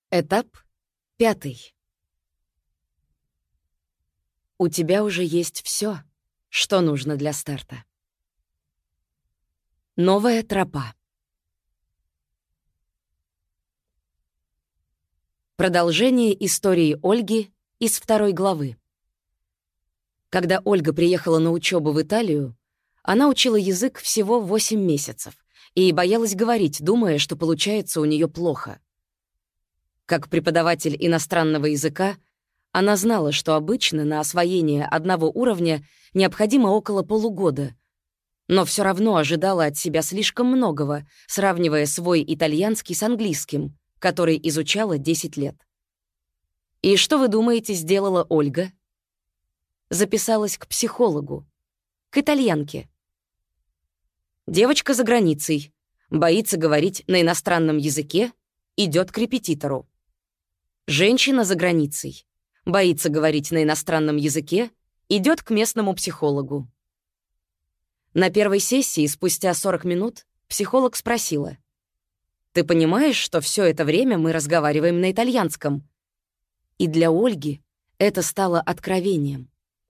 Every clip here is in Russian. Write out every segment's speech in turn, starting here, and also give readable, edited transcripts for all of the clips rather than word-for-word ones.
Этап 5. У тебя уже есть все, что нужно для старта. Новая тропа. Продолжение истории Ольги из 2 главы. Когда Ольга приехала на учебу в Италию, она учила язык всего 8 месяцев и боялась говорить, думая, что получается у нее плохо. Как преподаватель иностранного языка, она знала, что обычно на освоение одного уровня необходимо около полугода, но все равно ожидала от себя слишком многого, сравнивая свой итальянский с английским, который изучала 10 лет. И что вы думаете, сделала Ольга? Записалась к психологу, к итальянке. Девочка за границей, боится говорить на иностранном языке, идет к репетитору. Женщина за границей, боится говорить на иностранном языке, идет к местному психологу. На первой сессии, спустя 40 минут, психолог спросила: «Ты понимаешь, что все это время мы разговариваем на итальянском?» И для Ольги это стало откровением.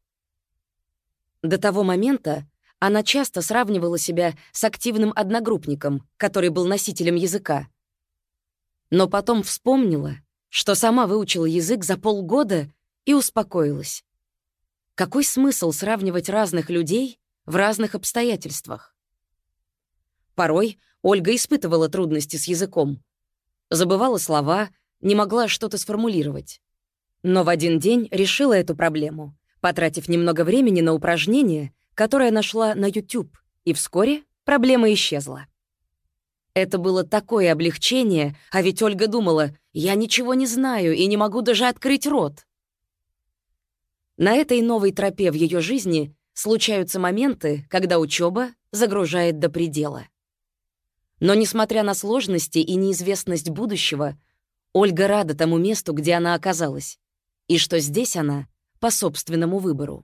До того момента она часто сравнивала себя с активным одногруппником, который был носителем языка. Но потом вспомнила, что сама выучила язык за полгода и успокоилась. Какой смысл сравнивать разных людей в разных обстоятельствах? Порой Ольга испытывала трудности с языком. Забывала слова, не могла что-то сформулировать. Но в один день решила эту проблему, потратив немного времени на упражнение, которое нашла на YouTube, и вскоре проблема исчезла. Это было такое облегчение, а ведь Ольга думала: «Я ничего не знаю и не могу даже открыть рот». На этой новой тропе в ее жизни случаются моменты, когда учеба загружает до предела. Но несмотря на сложности и неизвестность будущего, Ольга рада тому месту, где она оказалась, и что здесь она по собственному выбору.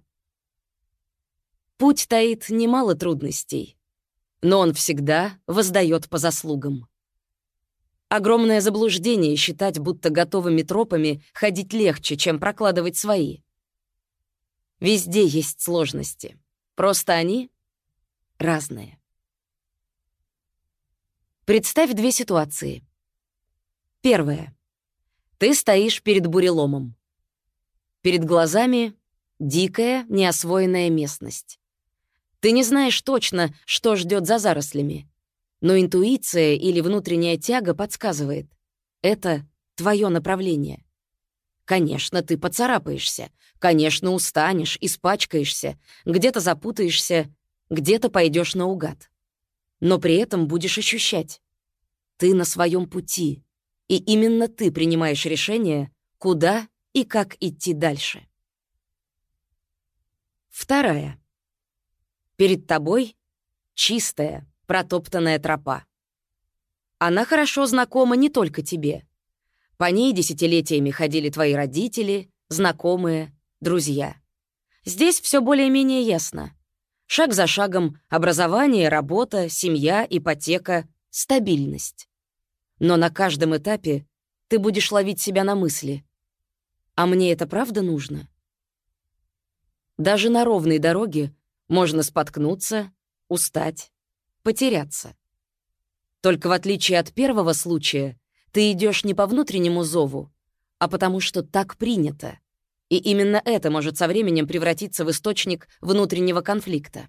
Путь таит немало трудностей, но он всегда воздаёт по заслугам. Огромное заблуждение считать, будто готовыми тропами ходить легче, чем прокладывать свои. Везде есть сложности, просто они разные. Представь 2 ситуации. Первая. Ты стоишь перед буреломом. Перед глазами дикая, неосвоенная местность. Ты не знаешь точно, что ждет за зарослями, но интуиция или внутренняя тяга подсказывает: это твое направление. Конечно, ты поцарапаешься, конечно, устанешь, испачкаешься, где-то запутаешься, где-то пойдешь наугад. Но при этом будешь ощущать: ты на своем пути, и именно ты принимаешь решение, куда и как идти дальше. Вторая. Перед тобой чистая, протоптанная тропа. Она хорошо знакома не только тебе. По ней десятилетиями ходили твои родители, знакомые, друзья. Здесь все более-менее ясно. Шаг за шагом образование, работа, семья, ипотека, стабильность. Но на каждом этапе ты будешь ловить себя на мысли: а мне это правда нужно? Даже на ровной дороге можно споткнуться, устать, потеряться. Только в отличие от первого случая, ты идешь не по внутреннему зову, а потому что так принято. И именно это может со временем превратиться в источник внутреннего конфликта.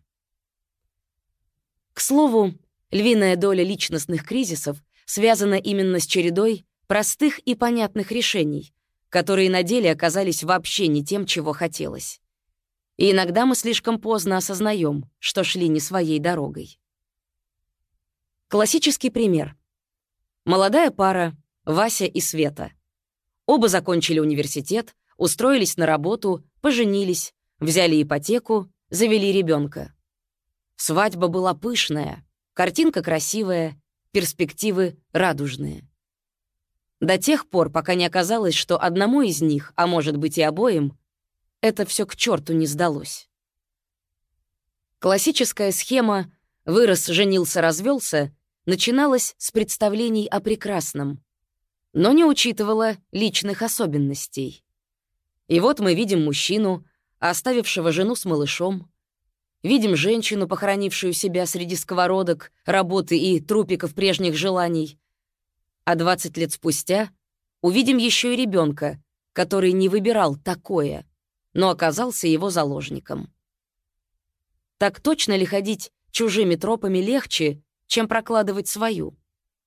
К слову, львиная доля личностных кризисов связана именно с чередой простых и понятных решений, которые на деле оказались вообще не тем, чего хотелось. И иногда мы слишком поздно осознаем, что шли не своей дорогой. Классический пример. Молодая пара, Вася и Света. Оба закончили университет, устроились на работу, поженились, взяли ипотеку, завели ребенка. Свадьба была пышная, картинка красивая, перспективы радужные. До тех пор, пока не оказалось, что одному из них, а может быть и обоим, это все к черту не сдалось. Классическая схема «вырос, женился, развелся» начиналась с представлений о прекрасном. но не учитывала личных особенностей. И вот мы видим мужчину, оставившего жену с малышом, видим женщину, похоронившую себя среди сковородок, работы и трупиков прежних желаний, а 20 лет спустя увидим еще и ребенка, который не выбирал такое, но оказался его заложником. Так точно ли ходить чужими тропами легче, чем прокладывать свою?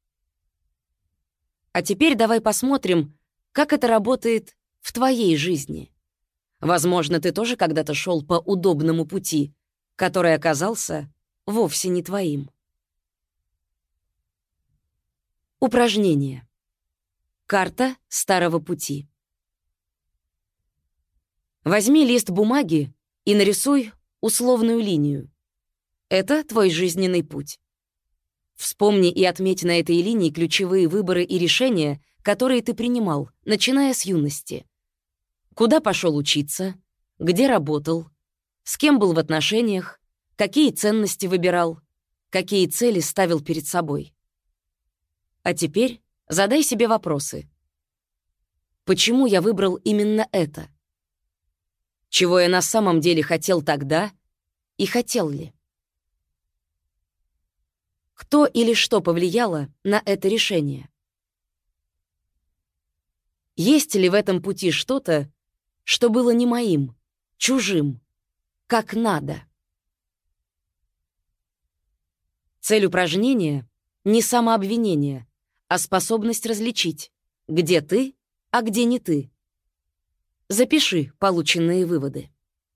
А теперь давай посмотрим, как это работает в твоей жизни. Возможно, ты тоже когда-то шел по удобному пути, который оказался вовсе не твоим. Упражнение. Карта старого пути. Возьми лист бумаги и нарисуй условную линию. Это твой жизненный путь. Вспомни и отметь на этой линии ключевые выборы и решения, которые ты принимал, начиная с юности. Куда пошел учиться, где работал, с кем был в отношениях, какие ценности выбирал, какие цели ставил перед собой. А теперь задай себе вопросы. Почему я выбрал именно это? Чего я на самом деле хотел тогда и хотел ли? Кто или что повлияло на это решение? Есть ли в этом пути что-то, что было не моим, чужим, как надо? Цель упражнения — не самообвинение, а способность различить, где ты, а где не ты. Запиши полученные выводы.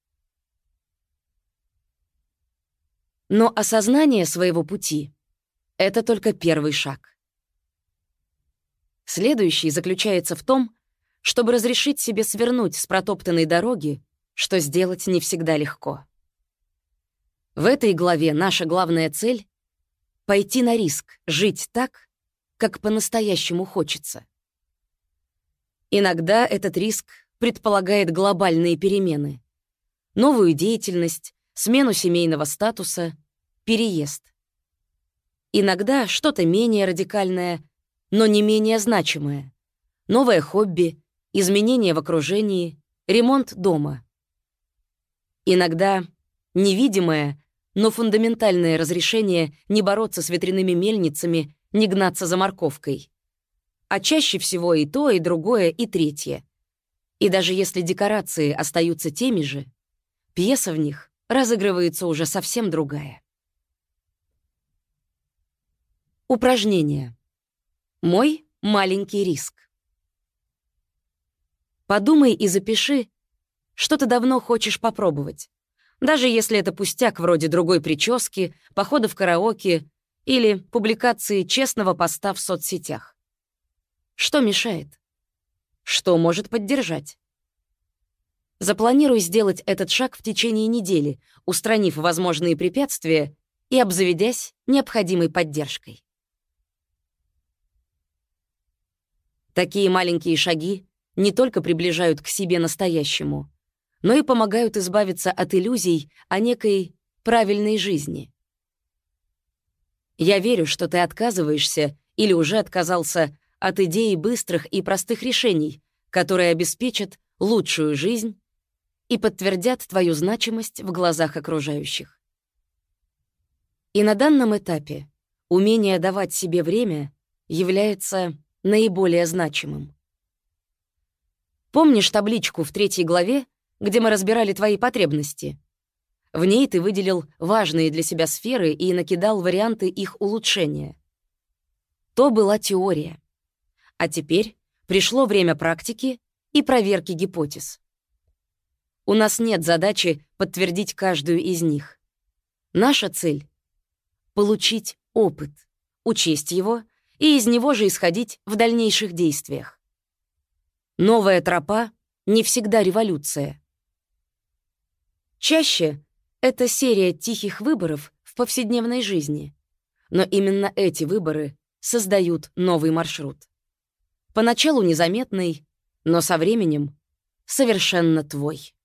Но осознание своего пути — это только первый шаг. Следующий заключается в том, чтобы разрешить себе свернуть с протоптанной дороги, что сделать не всегда легко. В этой главе наша главная цель — пойти на риск, жить так, как по-настоящему хочется. Иногда этот риск предполагает глобальные перемены, новую деятельность, смену семейного статуса, переезд. Иногда что-то менее радикальное, но не менее значимое. Новое хобби, изменения в окружении, ремонт дома. Иногда невидимое, но фундаментальное разрешение не бороться с ветряными мельницами, не гнаться за морковкой. А чаще всего и то, и другое, и третье. И даже если декорации остаются теми же, пьеса в них разыгрывается уже совсем другая. Упражнение. Мой маленький риск. Подумай и запиши, что ты давно хочешь попробовать, даже если это пустяк вроде другой прически, похода в караоке или публикации честного поста в соцсетях. Что мешает? Что может поддержать? Запланируй сделать этот шаг в течение недели, устранив возможные препятствия и обзаведясь необходимой поддержкой. Такие маленькие шаги не только приближают к себе настоящему, но и помогают избавиться от иллюзий о некой правильной жизни. Я верю, что ты отказываешься или уже отказался от идеи быстрых и простых решений, которые обеспечат лучшую жизнь и подтвердят твою значимость в глазах окружающих. И на данном этапе умение давать себе время является наиболее значимым. Помнишь табличку в 3 главе, где мы разбирали твои потребности? В ней ты выделил важные для себя сферы и накидал варианты их улучшения. То была теория. А теперь пришло время практики и проверки гипотез. У нас нет задачи подтвердить каждую из них. Наша цель — получить опыт, учесть его и из него же исходить в дальнейших действиях. Новая тропа не всегда революция. Чаще это серия тихих выборов в повседневной жизни, но именно эти выборы создают новый маршрут. Поначалу незаметный, но со временем совершенно твой.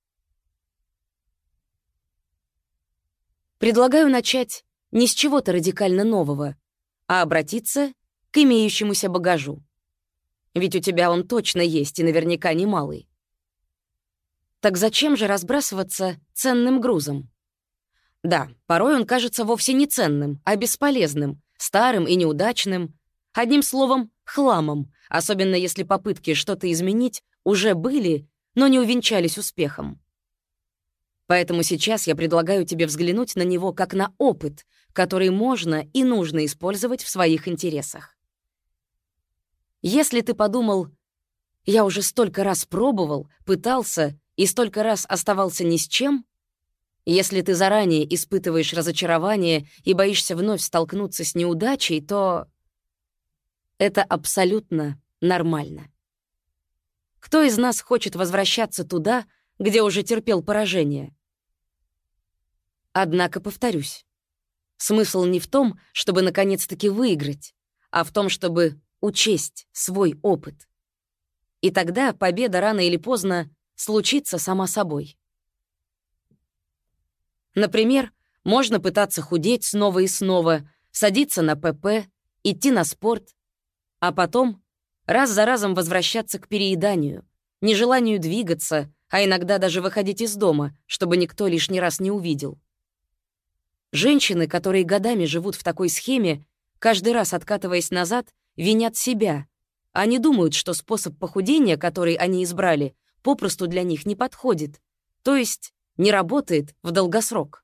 Предлагаю начать не с чего-то радикально нового, а обратиться к имеющемуся багажу. Ведь у тебя он точно есть и наверняка немалый. Так зачем же разбрасываться ценным грузом? Да, порой он кажется вовсе не ценным, а бесполезным, старым и неудачным. Одним словом, хламом, особенно если попытки что-то изменить уже были, но не увенчались успехом. Поэтому сейчас я предлагаю тебе взглянуть на него как на опыт, который можно и нужно использовать в своих интересах. Если ты подумал, я уже столько раз пробовал, пытался и столько раз оставался ни с чем, если ты заранее испытываешь разочарование и боишься вновь столкнуться с неудачей, то это абсолютно нормально. Кто из нас хочет возвращаться туда, где уже терпел поражение? Однако, повторюсь, смысл не в том, чтобы наконец-таки выиграть, а в том, чтобы учесть свой опыт. И тогда победа рано или поздно случится сама собой. Например, можно пытаться худеть снова и снова, садиться на ПП, идти на спорт, а потом раз за разом возвращаться к перееданию, нежеланию двигаться, а иногда даже выходить из дома, чтобы никто лишний раз не увидел. Женщины, которые годами живут в такой схеме, каждый раз откатываясь назад, винят себя. Они думают, что способ похудения, который они избрали, попросту для них не подходит, то есть не работает в долгосрок.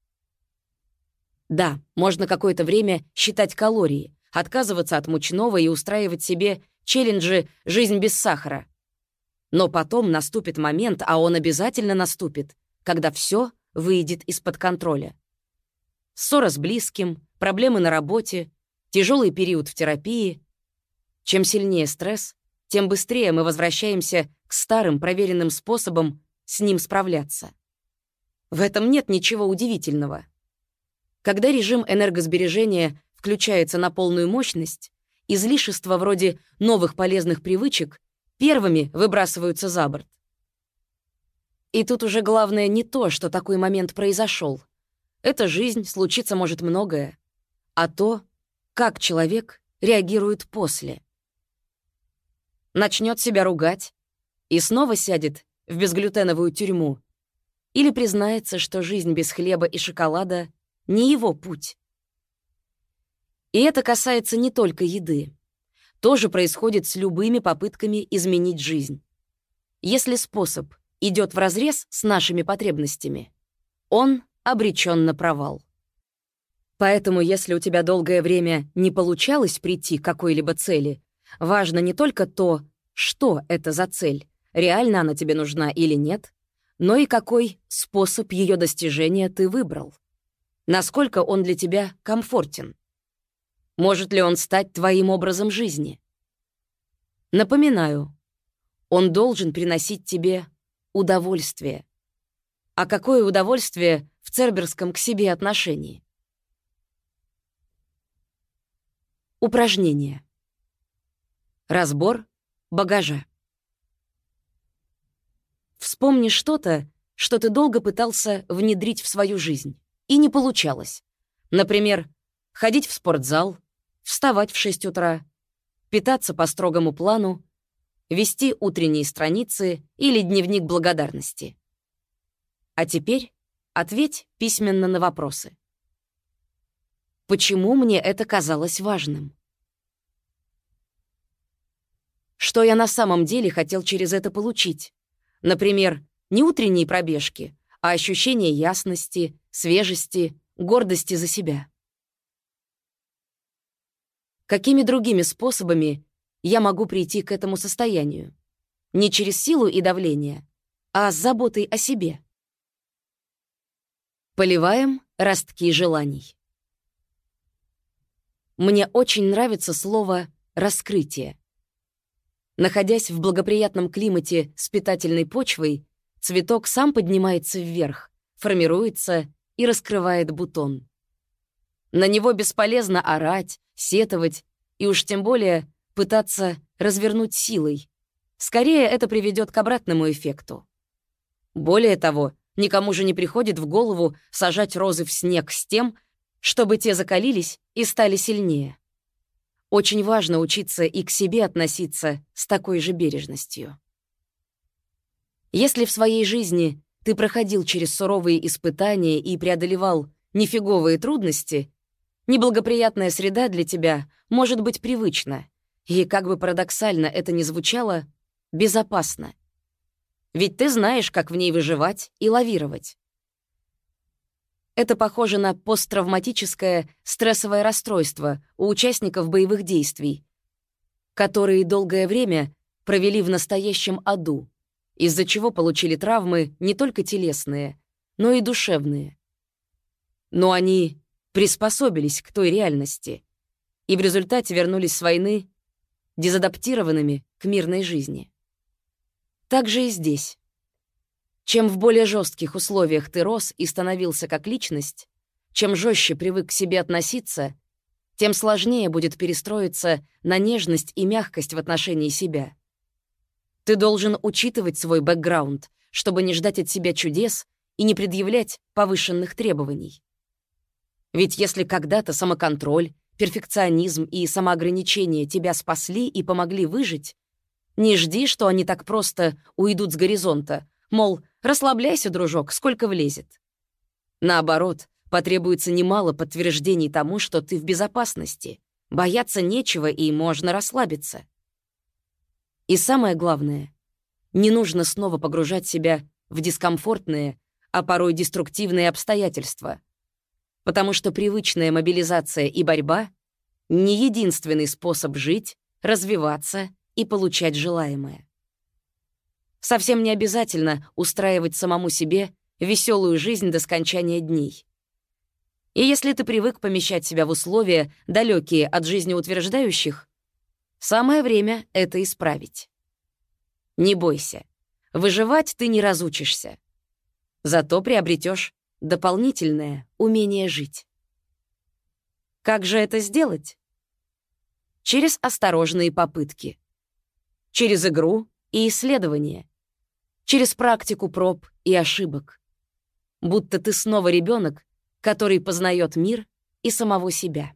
Да, можно какое-то время считать калории, отказываться от мучного и устраивать себе челленджи «Жизнь без сахара». Но потом наступит момент, а он обязательно наступит, когда все выйдет из-под контроля. Ссора с близким, проблемы на работе, тяжелый период в терапии. Чем сильнее стресс, тем быстрее мы возвращаемся к старым проверенным способам с ним справляться. В этом нет ничего удивительного. Когда режим энергосбережения включается на полную мощность, излишества вроде новых полезных привычек первыми выбрасываются за борт. И тут уже главное не то, что такой момент произошел. Это жизнь, случиться может многое, а то, как человек реагирует после. Начнет себя ругать и снова сядет в безглютеновую тюрьму или признается, что жизнь без хлеба и шоколада не его путь. И это касается не только еды. Тоже происходит с любыми попытками изменить жизнь. Если способ идет вразрез с нашими потребностями, он обречен на провал. Поэтому, если у тебя долгое время не получалось прийти к какой-либо цели, важно не только то, что это за цель, реально она тебе нужна или нет, но и какой способ ее достижения ты выбрал. Насколько он для тебя комфортен. Может ли он стать твоим образом жизни? Напоминаю, он должен приносить тебе удовольствие. А какое удовольствие в церберском к себе отношении? Упражнение. Разбор багажа. Вспомни что-то, что ты долго пытался внедрить в свою жизнь, и не получалось. Например, ходить в спортзал, вставать в 6 утра, питаться по строгому плану, вести утренние страницы или дневник благодарности. А теперь ответь письменно на вопросы. Почему мне это казалось важным? Что я на самом деле хотел через это получить? Например, не утренние пробежки, а ощущение ясности, свежести, гордости за себя. Какими другими способами я могу прийти к этому состоянию? Не через силу и давление, а с заботой о себе. Поливаем ростки желаний. Мне очень нравится слово «раскрытие». Находясь в благоприятном климате с питательной почвой, цветок сам поднимается вверх, формируется и раскрывает бутон. На него бесполезно орать, сетовать и уж тем более пытаться развернуть силой. Скорее, это приведет к обратному эффекту. Более того, никому же не приходит в голову сажать розы в снег с тем, чтобы те закалились и стали сильнее. Очень важно учиться и к себе относиться с такой же бережностью. Если в своей жизни ты проходил через суровые испытания и преодолевал нефиговые трудности, неблагоприятная среда для тебя может быть привычна и, как бы парадоксально это ни звучало, безопасна. Ведь ты знаешь, как в ней выживать и лавировать. Это похоже на посттравматическое стрессовое расстройство у участников боевых действий, которые долгое время провели в настоящем аду, из-за чего получили травмы не только телесные, но и душевные. Но они приспособились к той реальности и в результате вернулись с войны дезадаптированными к мирной жизни. Так же и здесь. Чем в более жестких условиях ты рос и становился как личность, чем жестче привык к себе относиться, тем сложнее будет перестроиться на нежность и мягкость в отношении себя. Ты должен учитывать свой бэкграунд, чтобы не ждать от себя чудес и не предъявлять повышенных требований. Ведь если когда-то самоконтроль, перфекционизм и самоограничение тебя спасли и помогли выжить, не жди, что они так просто уйдут с горизонта, мол, расслабляйся, дружок, сколько влезет. Наоборот, потребуется немало подтверждений тому, что ты в безопасности, бояться нечего и можно расслабиться. И самое главное, не нужно снова погружать себя в дискомфортные, а порой деструктивные обстоятельства, потому что привычная мобилизация и борьба — не единственный способ жить, развиваться и получать желаемое. Совсем не обязательно устраивать самому себе веселую жизнь до скончания дней. И если ты привык помещать себя в условия, далекие от жизнеутверждающих, самое время это исправить. Не бойся, выживать ты не разучишься. Зато приобретешь дополнительное умение жить. Как же это сделать? Через осторожные попытки. Через игру и исследование. Через практику проб и ошибок. Будто ты снова ребенок, который познает мир и самого себя.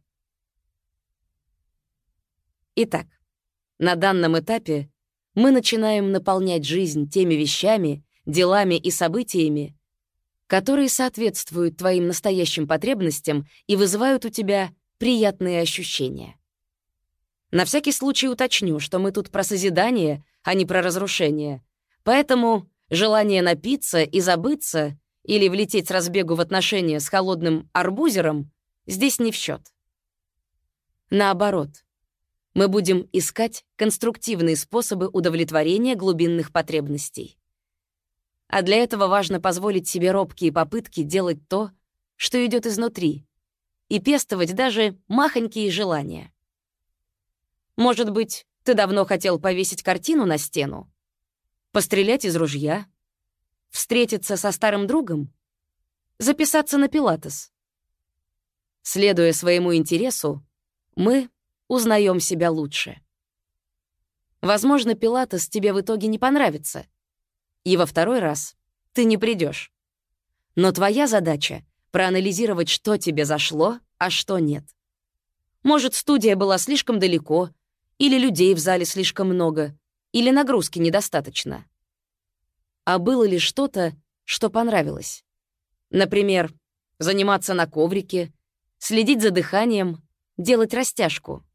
Итак, на данном этапе мы начинаем наполнять жизнь теми вещами, делами и событиями, которые соответствуют твоим настоящим потребностям и вызывают у тебя приятные ощущения. На всякий случай уточню, что мы тут про созидание, а не про разрушение. Поэтому желание напиться и забыться или влететь с разбегу в отношения с холодным арбузером здесь не в счет. Наоборот, мы будем искать конструктивные способы удовлетворения глубинных потребностей. А для этого важно позволить себе робкие попытки делать то, что идет изнутри, и пестовать даже махонькие желания. Может быть, ты давно хотел повесить картину на стену? Пострелять из ружья? Встретиться со старым другом? Записаться на пилатес? Следуя своему интересу, мы узнаем себя лучше. Возможно, пилатес тебе в итоге не понравится, и во второй раз ты не придешь. Но твоя задача — проанализировать, что тебе зашло, а что нет. Может, студия была слишком далеко, или людей в зале слишком много, или нагрузки недостаточно. А было ли что-то, что понравилось? Например, заниматься на коврике, следить за дыханием, делать растяжку.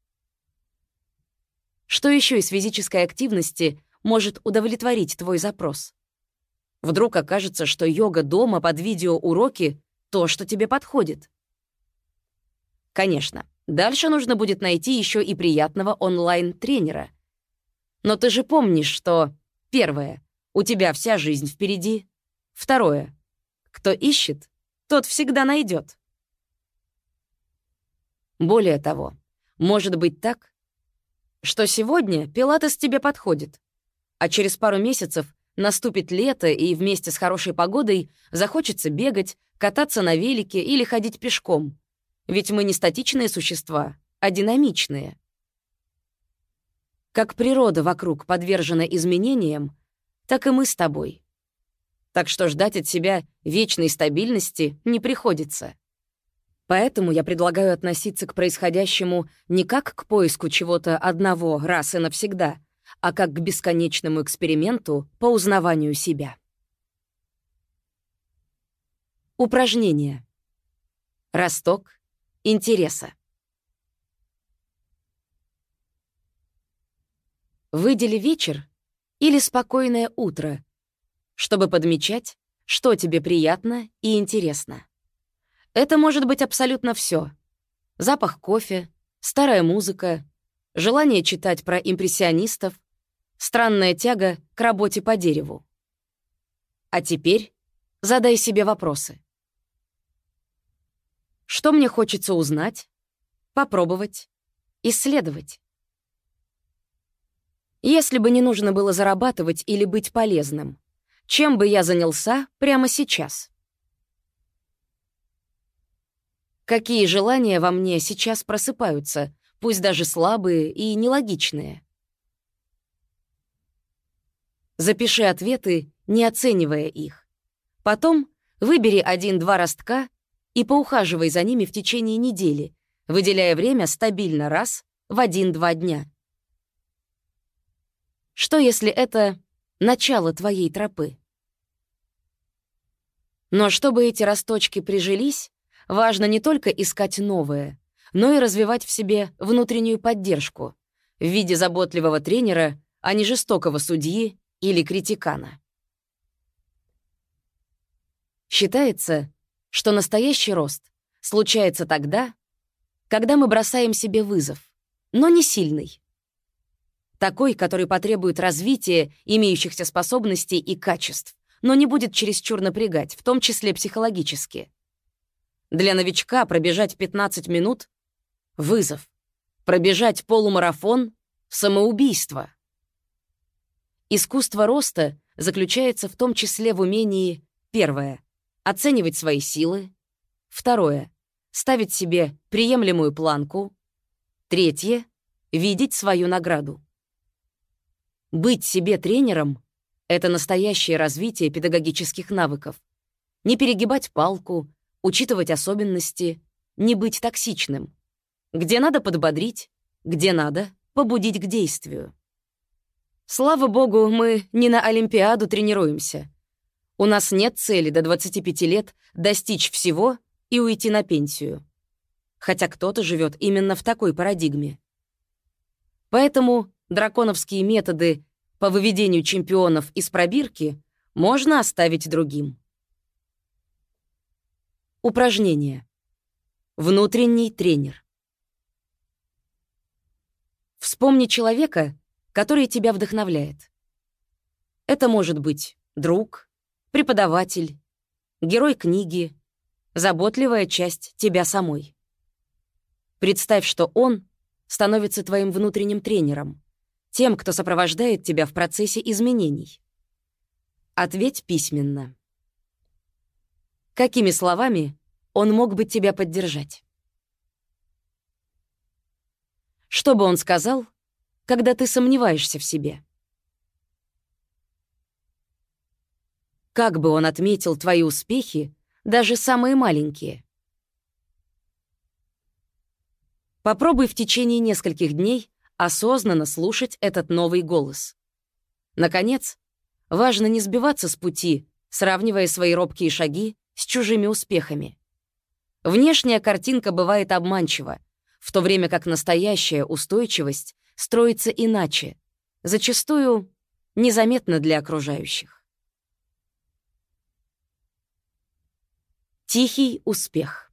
Что еще из физической активности может удовлетворить твой запрос? Вдруг окажется, что йога дома под видеоуроки — то, что тебе подходит. Конечно, дальше нужно будет найти еще и приятного онлайн-тренера. Но ты же помнишь, что первое — у тебя вся жизнь впереди, второе — кто ищет, тот всегда найдет. Более того, может быть так, что сегодня пилатес тебе подходит, а через пару месяцев наступит лето, и вместе с хорошей погодой захочется бегать, кататься на велике или ходить пешком. Ведь мы не статичные существа, а динамичные. Как природа вокруг подвержена изменениям, так и мы с тобой. Так что ждать от себя вечной стабильности не приходится. Поэтому я предлагаю относиться к происходящему не как к поиску чего-то одного раз и навсегда, а как к бесконечному эксперименту по узнаванию себя. Упражнение. Росток интереса. Выдели вечер или спокойное утро, чтобы подмечать, что тебе приятно и интересно. Это может быть абсолютно все: запах кофе, старая музыка, желание читать про импрессионистов, странная тяга к работе по дереву. А теперь задай себе вопросы. Что мне хочется узнать, попробовать, исследовать? Если бы не нужно было зарабатывать или быть полезным, чем бы я занялся прямо сейчас? Какие желания во мне сейчас просыпаются, пусть даже слабые и нелогичные? Запиши ответы, не оценивая их. Потом выбери 1-2 ростка и поухаживай за ними в течение недели, выделяя время стабильно раз в 1-2 дня. Что, если это начало твоей тропы? Но чтобы эти росточки прижились, важно не только искать новое, но и развивать в себе внутреннюю поддержку в виде заботливого тренера, а не жестокого судьи или критикана. Считается, что настоящий рост случается тогда, когда мы бросаем себе вызов, но не сильный. Такой, который потребует развития имеющихся способностей и качеств, но не будет чересчур напрягать, в том числе психологически. Для новичка пробежать 15 минут — вызов. Пробежать полумарафон — самоубийство. Искусство роста заключается в том числе в умении: первое — оценивать свои силы, второе — ставить себе приемлемую планку, третье — видеть свою награду. Быть себе тренером — это настоящее развитие педагогических навыков. Не перегибать палку, учитывать особенности, не быть токсичным. Где надо подбодрить, где надо побудить к действию. Слава богу, мы не на Олимпиаду тренируемся. У нас нет цели до 25 лет достичь всего и уйти на пенсию. Хотя кто-то живет именно в такой парадигме. Поэтому драконовские методы по выведению чемпионов из пробирки можно оставить другим. Упражнение. Внутренний тренер. Вспомни человека, который тебя вдохновляет. Это может быть друг, преподаватель, герой книги, заботливая часть тебя самой. Представь, что он становится твоим внутренним тренером, тем, кто сопровождает тебя в процессе изменений. Ответь письменно. Какими словами он мог бы тебя поддержать? Что бы он сказал, когда ты сомневаешься в себе? Как бы он отметил твои успехи, даже самые маленькие? Попробуй в течение нескольких дней осознанно слушать этот новый голос. Наконец, важно не сбиваться с пути, сравнивая свои робкие шаги с чужими успехами. Внешняя картинка бывает обманчива, в то время как настоящая устойчивость строится иначе, зачастую незаметно для окружающих. Тихий успех.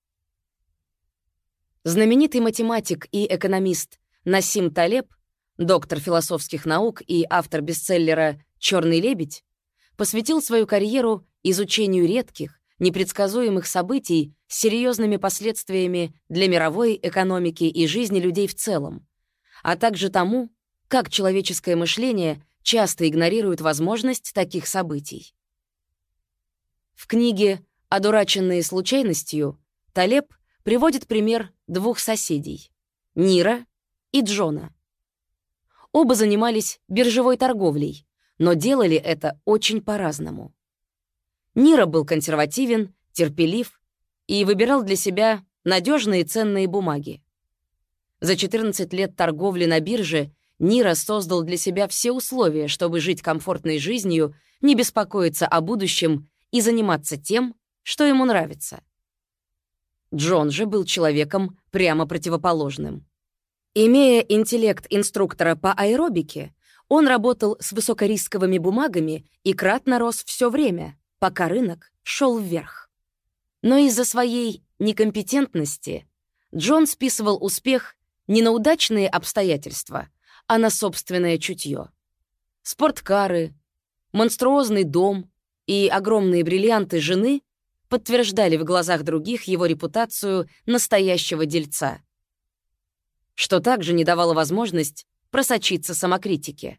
Знаменитый математик и экономист Насим Талеб, доктор философских наук и автор бестселлера «Чёрный лебедь», посвятил свою карьеру изучению редких, непредсказуемых событий с серьезными последствиями для мировой экономики и жизни людей в целом, а также тому, как человеческое мышление часто игнорирует возможность таких событий. В книге «Одураченные случайностью» Талеб приводит пример двух соседей — Нира и Джона. Оба занимались биржевой торговлей, но делали это очень по-разному. Нира был консервативен, терпелив и выбирал для себя надежные ценные бумаги. За 14 лет торговли на бирже Ниро создал для себя все условия, чтобы жить комфортной жизнью, не беспокоиться о будущем и заниматься тем, что ему нравится. Джон же был человеком прямо противоположным. Имея интеллект инструктора по аэробике, он работал с высокорисковыми бумагами и кратно рос все время, пока рынок шел вверх. Но из-за своей некомпетентности Джон списывал успех не на удачные обстоятельства, а на собственное чутье. Спорткары, монструозный дом и огромные бриллианты жены подтверждали в глазах других его репутацию настоящего дельца, что также не давало возможность просочиться самокритике.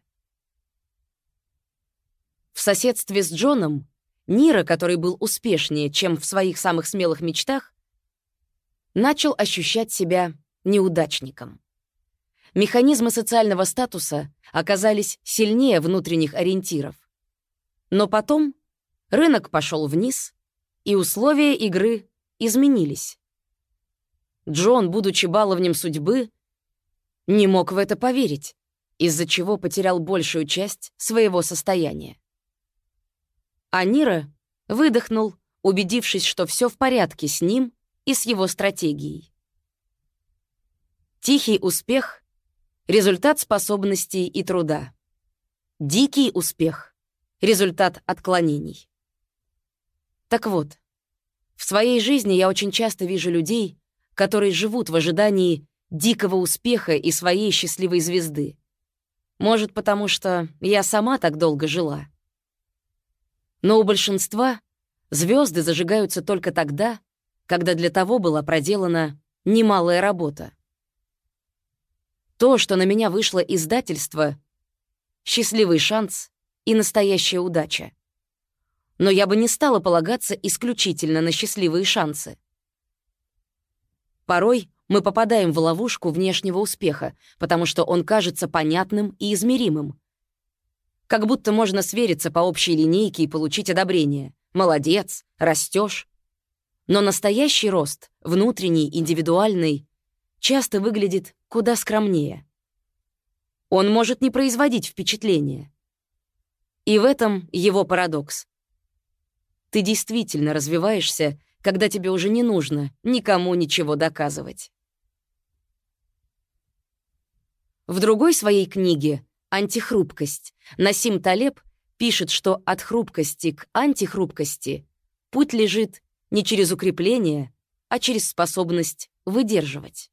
В соседстве с Джоном Ниро, который был успешнее, чем в своих самых смелых мечтах, начал ощущать себя неудачником. Механизмы социального статуса оказались сильнее внутренних ориентиров. Но потом рынок пошел вниз, и условия игры изменились. Джон, будучи баловнем судьбы, не мог в это поверить, из-за чего потерял большую часть своего состояния. А Ниро выдохнул, убедившись, что все в порядке с ним и с его стратегией. Тихий успех — результат способностей и труда. Дикий успех — результат отклонений. Так вот, в своей жизни я очень часто вижу людей, которые живут в ожидании дикого успеха и своей счастливой звезды. Может, потому что я сама так долго жила. Но у большинства звезды зажигаются только тогда, когда для того была проделана немалая работа. То, что на меня вышло издательство — счастливый шанс и настоящая удача. Но я бы не стала полагаться исключительно на счастливые шансы. Порой мы попадаем в ловушку внешнего успеха, потому что он кажется понятным и измеримым. Как будто можно свериться по общей линейке и получить одобрение. Молодец, растешь. Но настоящий рост, внутренний, индивидуальный, часто выглядит куда скромнее. Он может не производить впечатления. И в этом его парадокс. Ты действительно развиваешься, когда тебе уже не нужно никому ничего доказывать. В другой своей книге «Антихрупкость» Насим Талеб пишет, что от хрупкости к антихрупкости путь лежит не через укрепление, а через способность выдерживать.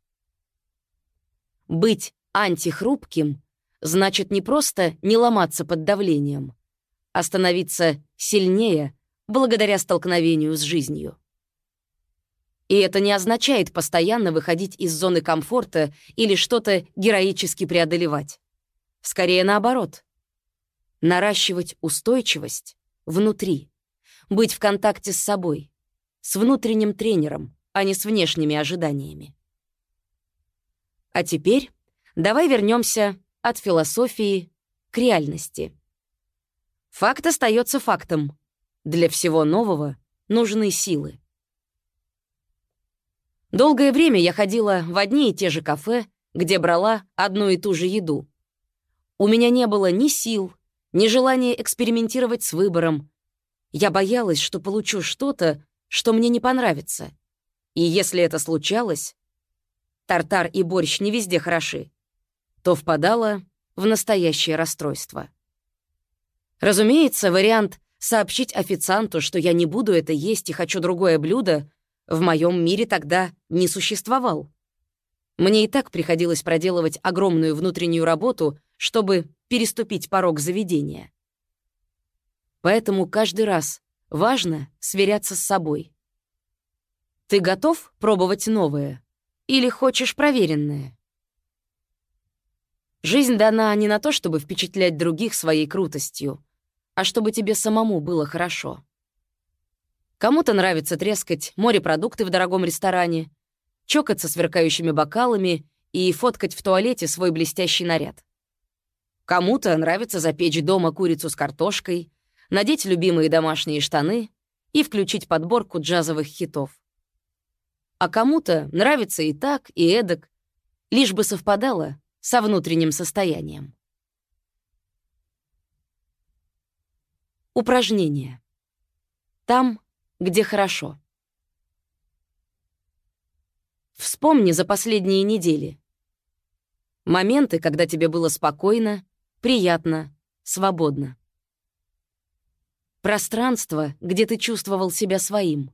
Быть антихрупким значит не просто не ломаться под давлением, а становиться сильнее благодаря столкновению с жизнью. И это не означает постоянно выходить из зоны комфорта или что-то героически преодолевать. Скорее наоборот. Наращивать устойчивость внутри, быть в контакте с собой, с внутренним тренером, а не с внешними ожиданиями. А теперь давай вернемся от философии к реальности. Факт остается фактом. Для всего нового нужны силы. Долгое время я ходила в одни и те же кафе, где брала одну и ту же еду. У меня не было ни сил, ни желания экспериментировать с выбором. Я боялась, что получу что-то, что мне не понравится. И если это случалось, тартар и борщ не везде хороши, то впадала в настоящее расстройство. Разумеется, вариант сообщить официанту, что я не буду это есть и хочу другое блюдо, в моем мире тогда не существовал. Мне и так приходилось проделывать огромную внутреннюю работу, чтобы переступить порог заведения. Поэтому каждый раз важно сверяться с собой. Ты готов пробовать новое или хочешь проверенное? Жизнь дана не на то, чтобы впечатлять других своей крутостью, а чтобы тебе самому было хорошо. Кому-то нравится трескать морепродукты в дорогом ресторане, чокаться сверкающими бокалами и фоткать в туалете свой блестящий наряд. Кому-то нравится запечь дома курицу с картошкой, надеть любимые домашние штаны и включить подборку джазовых хитов. а кому-то нравится и так, и эдак, лишь бы совпадало со внутренним состоянием. Упражнение. Там, где хорошо. Вспомни за последние недели. Моменты, когда тебе было спокойно, приятно, свободно. Пространство, где ты чувствовал себя своим.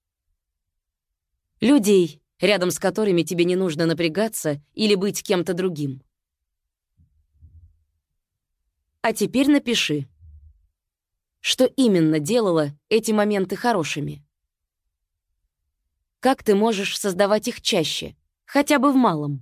Людей, рядом с которыми тебе не нужно напрягаться или быть кем-то другим. А теперь напиши, что именно делало эти моменты хорошими. Как ты можешь создавать их чаще, хотя бы в малом?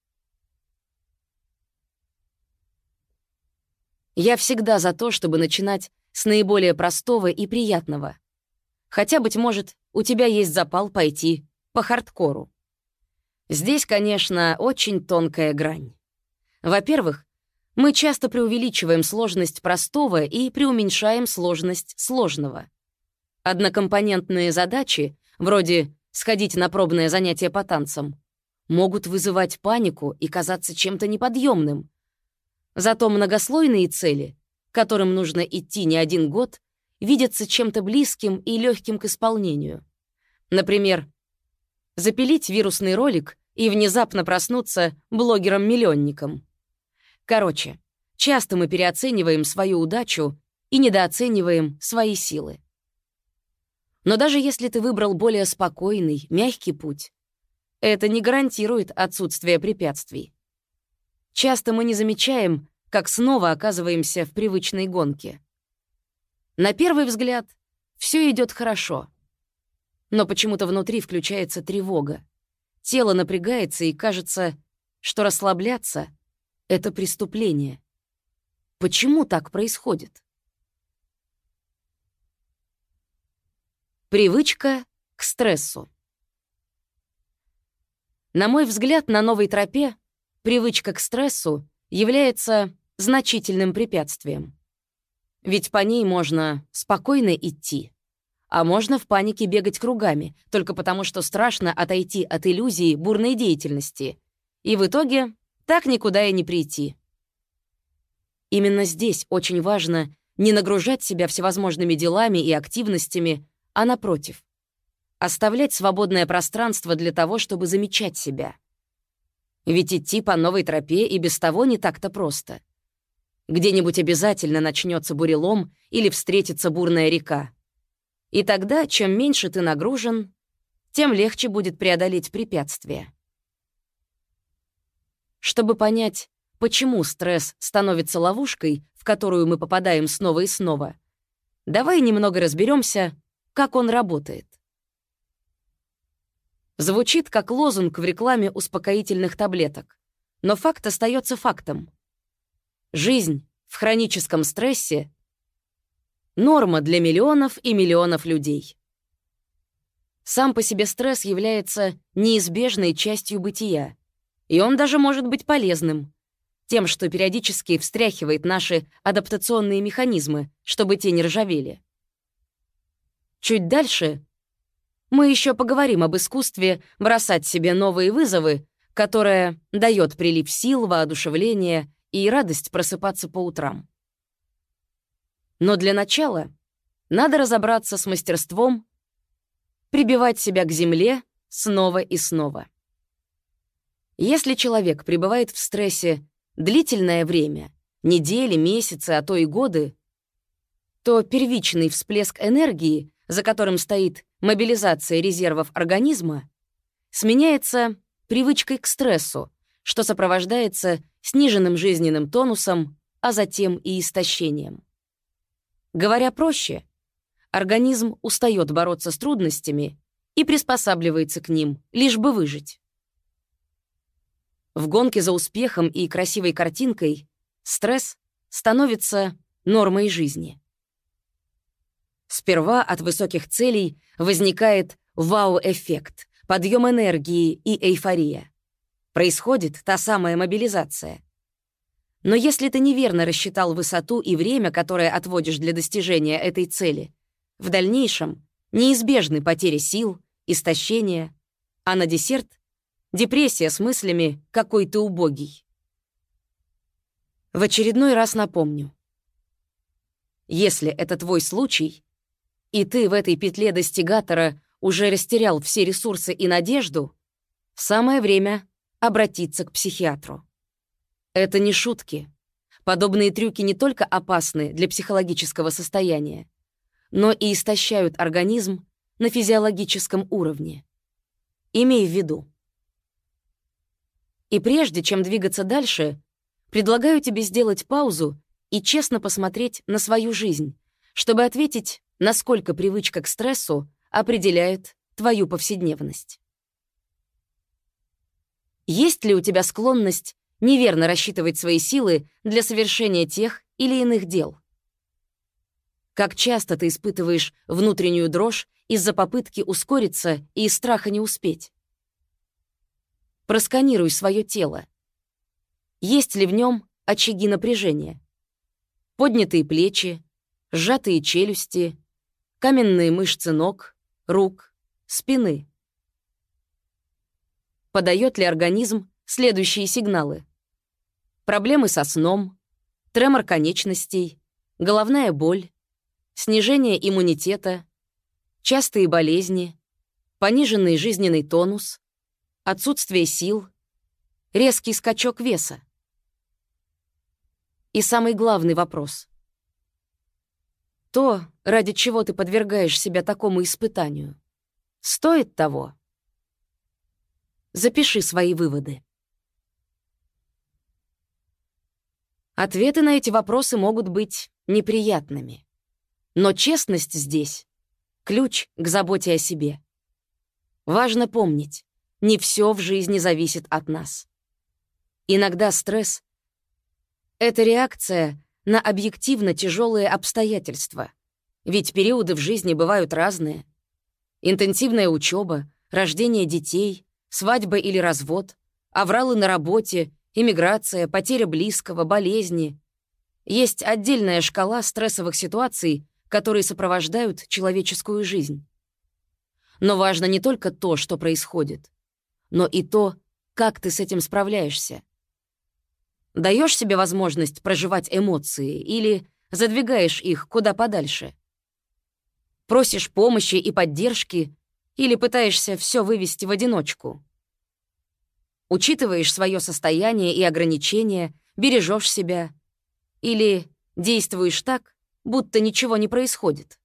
Я всегда за то, чтобы начинать с наиболее простого и приятного. Хотя, быть может, у тебя есть запал пойти по хардкору. Здесь, конечно, очень тонкая грань. Во-первых, мы часто преувеличиваем сложность простого и преуменьшаем сложность сложного. Однокомпонентные задачи, вроде сходить на пробное занятие по танцам, могут вызывать панику и казаться чем-то неподъемным. Зато многослойные цели, к которым нужно идти не один год, видятся чем-то близким и легким к исполнению. Например, запилить вирусный ролик и внезапно проснуться блогером-миллионником. Короче, часто мы переоцениваем свою удачу и недооцениваем свои силы. Но даже если ты выбрал более спокойный, мягкий путь, это не гарантирует отсутствие препятствий. Часто мы не замечаем, как снова оказываемся в привычной гонке. На первый взгляд, все идет хорошо. Но почему-то внутри включается тревога. Тело напрягается, и кажется, что расслабляться — это преступление. Почему так происходит? Привычка к стрессу. На мой взгляд, на новой тропе привычка к стрессу является значительным препятствием. Ведь по ней можно спокойно идти, а можно в панике бегать кругами, только потому что страшно отойти от иллюзии бурной деятельности, и в итоге так никуда и не прийти. Именно здесь очень важно не нагружать себя всевозможными делами и активностями, а напротив, оставлять свободное пространство для того, чтобы замечать себя. Ведь идти по новой тропе и без того не так-то просто. Где-нибудь обязательно начнется бурелом или встретится бурная река. И тогда, чем меньше ты нагружен, тем легче будет преодолеть препятствия. Чтобы понять, почему стресс становится ловушкой, в которую мы попадаем снова и снова, давай немного разберемся, как он работает. Звучит как лозунг в рекламе успокоительных таблеток, но факт остается фактом. Жизнь в хроническом стрессе — норма для миллионов и миллионов людей. Сам по себе стресс является неизбежной частью бытия, и он даже может быть полезным, тем, что периодически встряхивает наши адаптационные механизмы, чтобы те не ржавели. Чуть дальше мы еще поговорим об искусстве бросать себе новые вызовы, которое дает прилив сил, воодушевления и радость просыпаться по утрам. Но для начала надо разобраться с мастерством прибивать себя к земле снова и снова. Если человек пребывает в стрессе длительное время, недели, месяцы, а то и годы, то первичный всплеск энергии, за которым стоит мобилизация резервов организма, сменяется привычкой к стрессу, что сопровождается сниженным жизненным тонусом, а затем и истощением. Говоря проще, организм устает бороться с трудностями и приспосабливается к ним, лишь бы выжить. В гонке за успехом и красивой картинкой стресс становится нормой жизни. Сперва от высоких целей возникает вау-эффект, подъем энергии и эйфория. Происходит та самая мобилизация. Но если ты неверно рассчитал высоту и время, которое отводишь для достижения этой цели, в дальнейшем неизбежны потери сил, истощение, А на десерт — депрессия с мыслями «какой ты убогий». В очередной раз напомню. Если это твой случай, и ты в этой петле достигатора уже растерял все ресурсы и надежду, самое время обратиться к психиатру. Это не шутки. Подобные трюки не только опасны для психологического состояния, но и истощают организм на физиологическом уровне. Имей в виду. И прежде чем двигаться дальше, предлагаю тебе сделать паузу и честно посмотреть на свою жизнь, чтобы ответить, насколько привычка к стрессу определяет твою повседневность. Есть ли у тебя склонность неверно рассчитывать свои силы для совершения тех или иных дел? Как часто ты испытываешь внутреннюю дрожь из-за попытки ускориться и из страха не успеть? Просканируй свое тело. Есть ли в нем очаги напряжения? Поднятые плечи, сжатые челюсти, каменные мышцы ног, рук, спины. Подает ли организм следующие сигналы? Проблемы со сном, тремор конечностей, головная боль, снижение иммунитета, частые болезни, пониженный жизненный тонус, отсутствие сил, резкий скачок веса. И самый главный вопрос. То, ради чего ты подвергаешь себя такому испытанию, стоит того? Запиши свои выводы. Ответы на эти вопросы могут быть неприятными. Но честность здесь — ключ к заботе о себе. Важно помнить, не все в жизни зависит от нас. Иногда стресс — это реакция на объективно тяжелые обстоятельства, ведь периоды в жизни бывают разные. Интенсивная учеба, рождение детей, свадьба или развод, авралы на работе, эмиграция, потеря близкого, болезни. Есть отдельная шкала стрессовых ситуаций, которые сопровождают человеческую жизнь. Но важно не только то, что происходит, но и то, как ты с этим справляешься. Даешь себе возможность проживать эмоции или задвигаешь их куда подальше? Просишь помощи и поддержки или пытаешься все вывести в одиночку? Учитываешь свое состояние и ограничения, бережешь себя или действуешь так, будто ничего не происходит?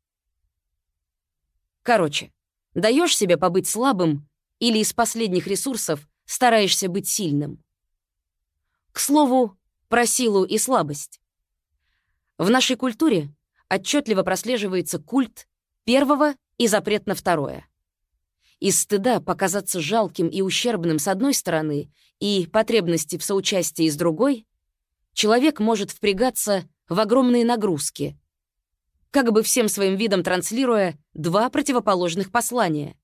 Короче, даешь себе побыть слабым или из последних ресурсов стараешься быть сильным? К слову, про силу и слабость. В нашей культуре отчетливо прослеживается культ первого и запрет на второе. Из стыда показаться жалким и ущербным с одной стороны и потребности в соучастии с другой, человек может впрягаться в огромные нагрузки, как бы всем своим видом транслируя два противоположных послания.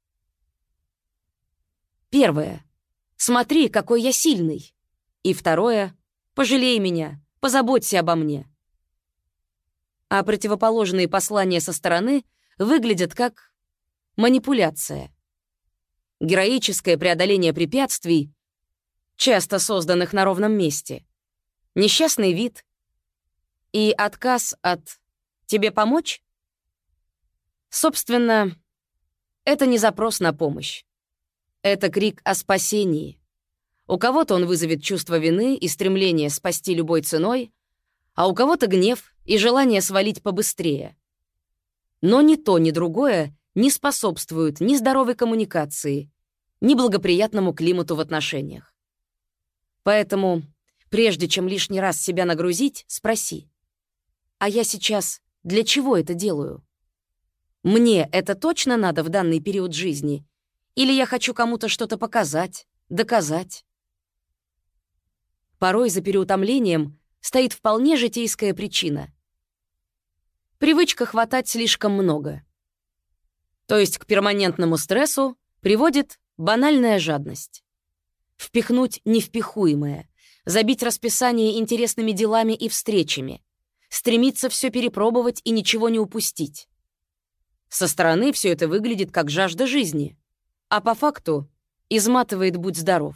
Первое. Смотри, какой я сильный. И второе. Пожалей меня, позаботься обо мне. А противоположные послания со стороны выглядят как манипуляция. Героическое преодоление препятствий, часто созданных на ровном месте, несчастный вид и отказ от «тебе помочь?» Собственно, это не запрос на помощь. Это крик о спасении. У кого-то он вызовет чувство вины и стремление спасти любой ценой, а у кого-то гнев и желание свалить побыстрее. Но ни то, ни другое не способствуют ни здоровой коммуникации, ни благоприятному климату в отношениях. Поэтому, прежде чем лишний раз себя нагрузить, спроси: а я сейчас для чего это делаю? Мне это точно надо в данный период жизни? Или я хочу кому-то что-то показать, доказать? Порой за переутомлением стоит вполне житейская причина. Привычка хватать слишком много. То есть к перманентному стрессу приводит банальная жадность. Впихнуть невпихуемое, забить расписание интересными делами и встречами, стремиться все перепробовать и ничего не упустить. Со стороны все это выглядит как жажда жизни. а по факту изматывает «будь здоров».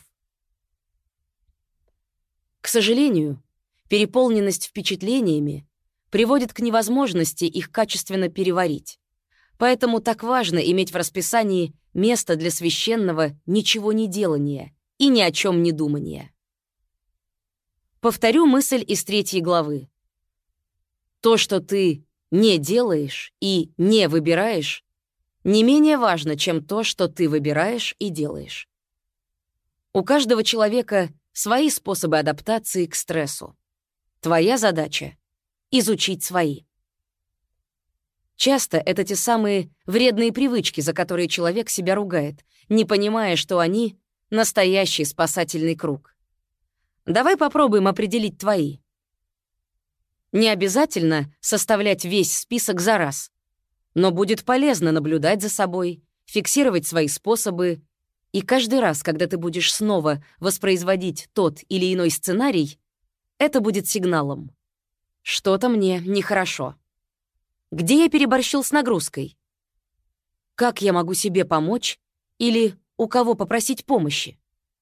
К сожалению, переполненность впечатлениями приводит к невозможности их качественно переварить. Поэтому так важно иметь в расписании место для священного ничего не делания и ни о чем не думания. Повторю мысль из 3 главы. То, что ты не делаешь и не выбираешь, не менее важно, чем то, что ты выбираешь и делаешь. У каждого человека свои способы адаптации к стрессу. Твоя задача — изучить свои. Часто это те самые вредные привычки, за которые человек себя ругает, не понимая, что они — настоящий спасательный круг. Давай попробуем определить твои. Не обязательно составлять весь список за раз, но будет полезно наблюдать за собой, фиксировать свои способы, и каждый раз, когда ты будешь снова воспроизводить тот или иной сценарий, это будет сигналом. Что-то мне нехорошо. Где я переборщил с нагрузкой? Как я могу себе помочь или у кого попросить помощи?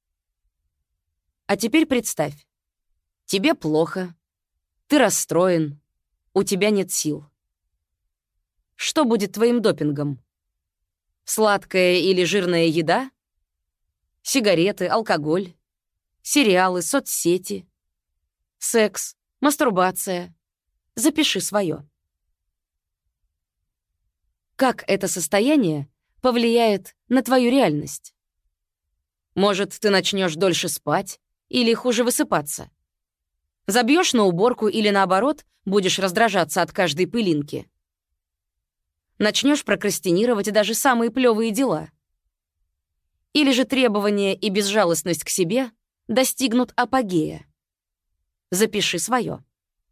А теперь представь. Тебе плохо, ты расстроен, у тебя нет сил. Что будет твоим допингом? Сладкая или жирная еда? Сигареты, алкоголь, сериалы, соцсети, секс, мастурбация. Запиши свое. Как это состояние повлияет на твою реальность? Может, ты начнешь дольше спать или хуже высыпаться? Забьешь на уборку или, наоборот, будешь раздражаться от каждой пылинки? Начнешь прокрастинировать даже самые плевые дела? Или же требования и безжалостность к себе достигнут апогея? Запиши свое.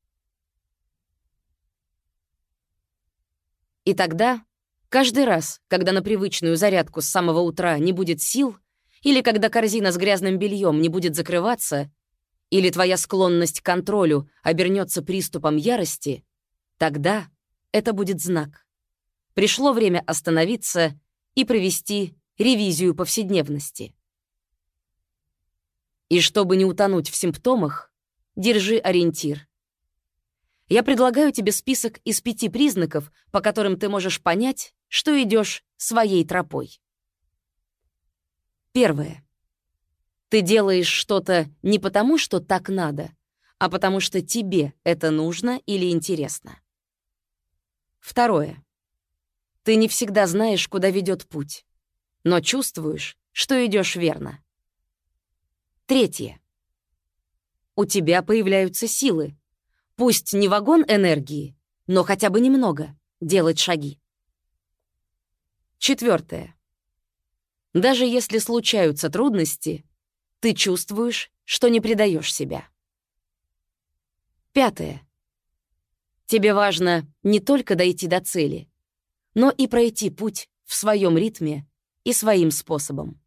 И тогда, каждый раз, когда на привычную зарядку с самого утра не будет сил, или когда корзина с грязным бельем не будет закрываться, или твоя склонность к контролю обернется приступом ярости, тогда это будет знак. Пришло время остановиться и провести ревизию повседневности. И чтобы не утонуть в симптомах, держи ориентир. Я предлагаю тебе список из 5 признаков, по которым ты можешь понять, что идешь своей тропой. Первое. Ты делаешь что-то не потому, что так надо, а потому что тебе это нужно или интересно. Второе. Ты не всегда знаешь, куда ведет путь, но чувствуешь, что идешь верно. Третье. У тебя появляются силы. Пусть не вагон энергии, но хотя бы немного делать шаги. Четвертое. Даже если случаются трудности, ты чувствуешь, что не предаешь себя. Пятое. Тебе важно не только дойти до цели, но и пройти путь в своем ритме и своим способом.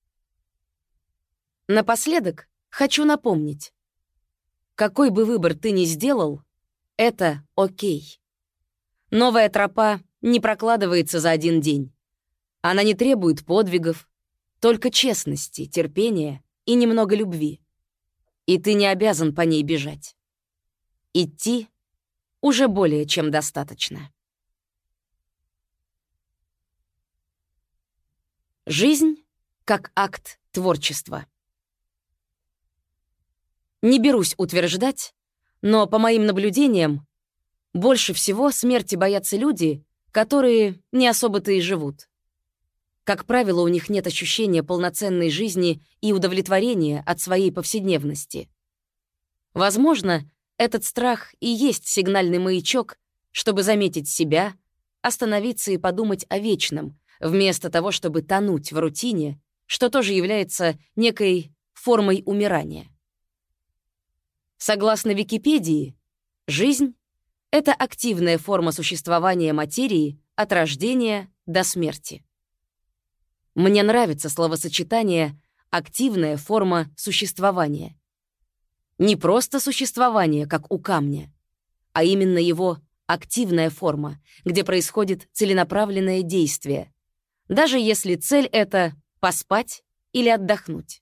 Напоследок хочу напомнить. Какой бы выбор ты ни сделал, это окей. Новая тропа не прокладывается за один день. Она не требует подвигов, только честности, терпения и немного любви. И ты не обязан по ней бежать. Идти уже более чем достаточно. Жизнь как акт творчества. Не берусь утверждать, но, по моим наблюдениям, больше всего смерти боятся люди, которые не особо-то и живут. Как правило, у них нет ощущения полноценной жизни и удовлетворения от своей повседневности. Возможно, этот страх и есть сигнальный маячок, чтобы заметить себя, остановиться и подумать о вечном, вместо того, чтобы тонуть в рутине, что тоже является некой формой умирания. Согласно Википедии, жизнь — это активная форма существования материи от рождения до смерти. Мне нравится словосочетание «активная форма существования». Не просто существование, как у камня, а именно его активная форма, где происходит целенаправленное действие, даже если цель — это поспать или отдохнуть.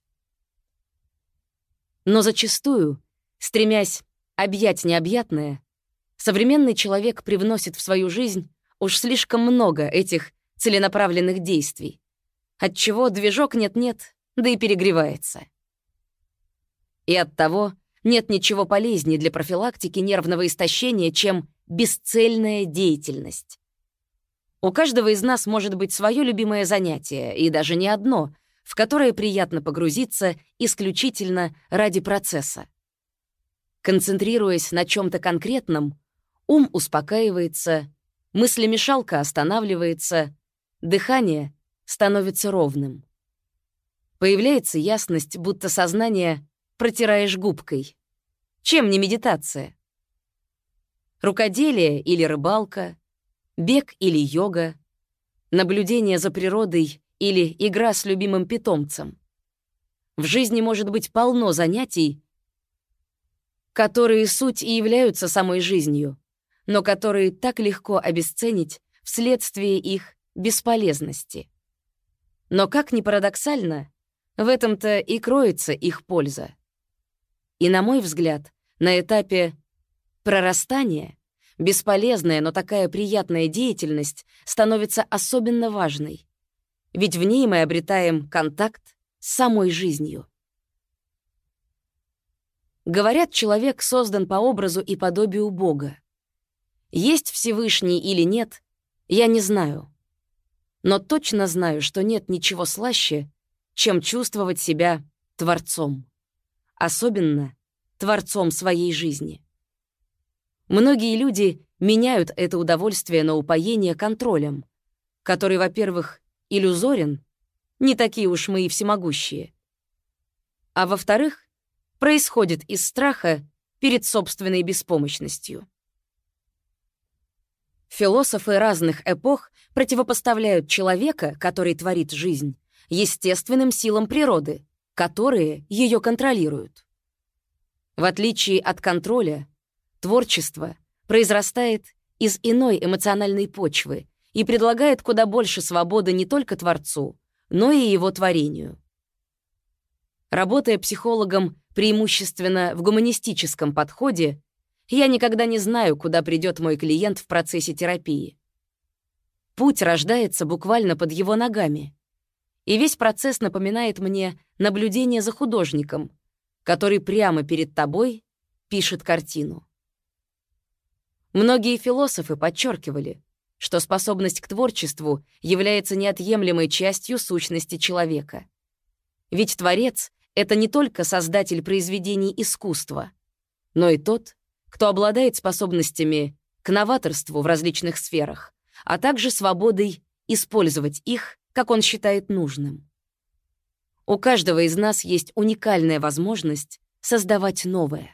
Но зачастую, стремясь объять необъятное, современный человек привносит в свою жизнь уж слишком много этих целенаправленных действий, отчего движок нет-нет, да и перегревается. И оттого нет ничего полезнее для профилактики нервного истощения, чем бесцельная деятельность. У каждого из нас может быть свое любимое занятие, и даже не одно, в которое приятно погрузиться исключительно ради процесса. Концентрируясь на чем-то конкретном, ум успокаивается, мыслемешалка останавливается, дыхание становится ровным. Появляется ясность, будто сознание протираешь губкой. Чем не медитация? Рукоделие или рыбалка, бег или йога, наблюдение за природой или игра с любимым питомцем. В жизни может быть полно занятий, которые суть и являются самой жизнью, но которые так легко обесценить вследствие их бесполезности. Но, как ни парадоксально, в этом-то и кроется их польза. И, на мой взгляд, на этапе прорастания бесполезная, но такая приятная деятельность становится особенно важной, ведь в ней мы обретаем контакт с самой жизнью. Говорят, человек создан по образу и подобию Бога. Есть Всевышний или нет, я не знаю. Но точно знаю, что нет ничего слаще, чем чувствовать себя Творцом. Особенно Творцом своей жизни. Многие люди меняют это удовольствие на упоение контролем, который, во-первых, иллюзорен, не такие уж мы и всемогущие, а во-вторых, происходит из страха перед собственной беспомощностью. Философы разных эпох противопоставляют человека, который творит жизнь, естественным силам природы, которые ее контролируют. В отличие от контроля, творчество произрастает из иной эмоциональной почвы и предлагает куда больше свободы не только Творцу, но и его творению. Работая психологом преимущественно в гуманистическом подходе, я никогда не знаю, куда придет мой клиент в процессе терапии. Путь рождается буквально под его ногами, и весь процесс напоминает мне наблюдение за художником, который прямо перед тобой пишет картину. Многие философы подчеркивали, что способность к творчеству является неотъемлемой частью сущности человека. Ведь Творец — это не только создатель произведений искусства, но и тот, кто обладает способностями к новаторству в различных сферах, а также свободой использовать их, как он считает нужным. У каждого из нас есть уникальная возможность создавать новое.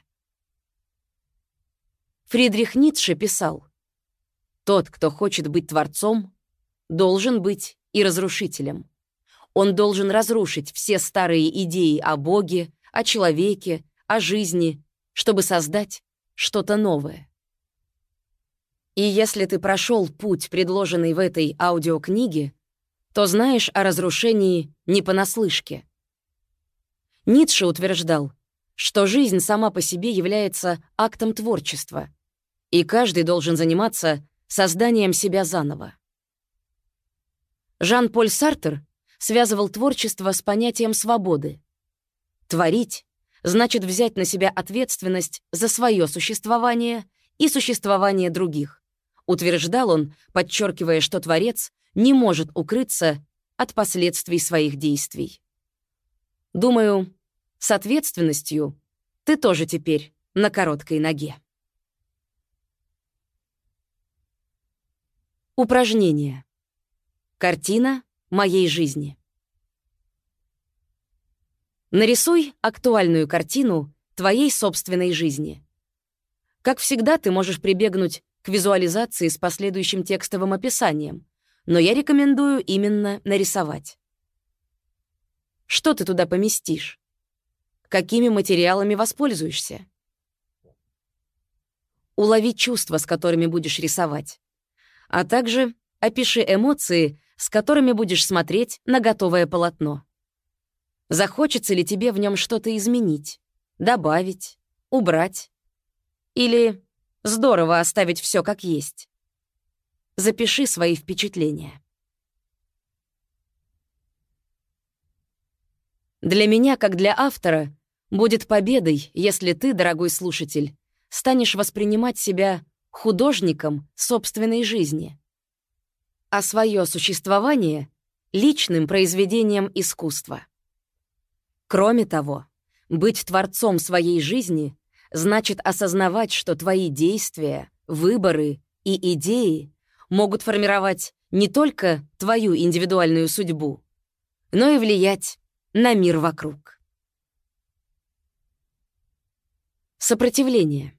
Фридрих Ницше писал: «Тот, кто хочет быть творцом, должен быть и разрушителем. Он должен разрушить все старые идеи о Боге, о человеке, о жизни, чтобы создать что-то новое». И если ты прошел путь, предложенный в этой аудиокниге, то знаешь о разрушении не понаслышке. Ницше утверждал, что жизнь сама по себе является актом творчества, и каждый должен заниматься созданием себя заново. Жан-Поль Сартр связывал творчество с понятием свободы. Творить значит взять на себя ответственность за свое существование и существование других. Утверждал он, подчеркивая, что Творец не может укрыться от последствий своих действий. Думаю, с ответственностью ты тоже теперь на короткой ноге. Упражнение. Картина моей жизни. Нарисуй актуальную картину твоей собственной жизни. Как всегда, ты можешь прибегнуть к визуализации с последующим текстовым описанием, но я рекомендую именно нарисовать. Что ты туда поместишь? Какими материалами воспользуешься? Улови чувства, с которыми будешь рисовать, а также опиши эмоции, с которыми будешь смотреть на готовое полотно. Захочется ли тебе в нем что-то изменить, добавить, убрать? Или здорово оставить все как есть? Запиши свои впечатления. Для меня, как для автора, будет победой, если ты, дорогой слушатель, станешь воспринимать себя художником собственной жизни, а свое существование — личным произведением искусства. Кроме того, быть творцом своей жизни значит осознавать, что твои действия, выборы и идеи могут формировать не только твою индивидуальную судьбу, но и влиять на мир вокруг. Сопротивление.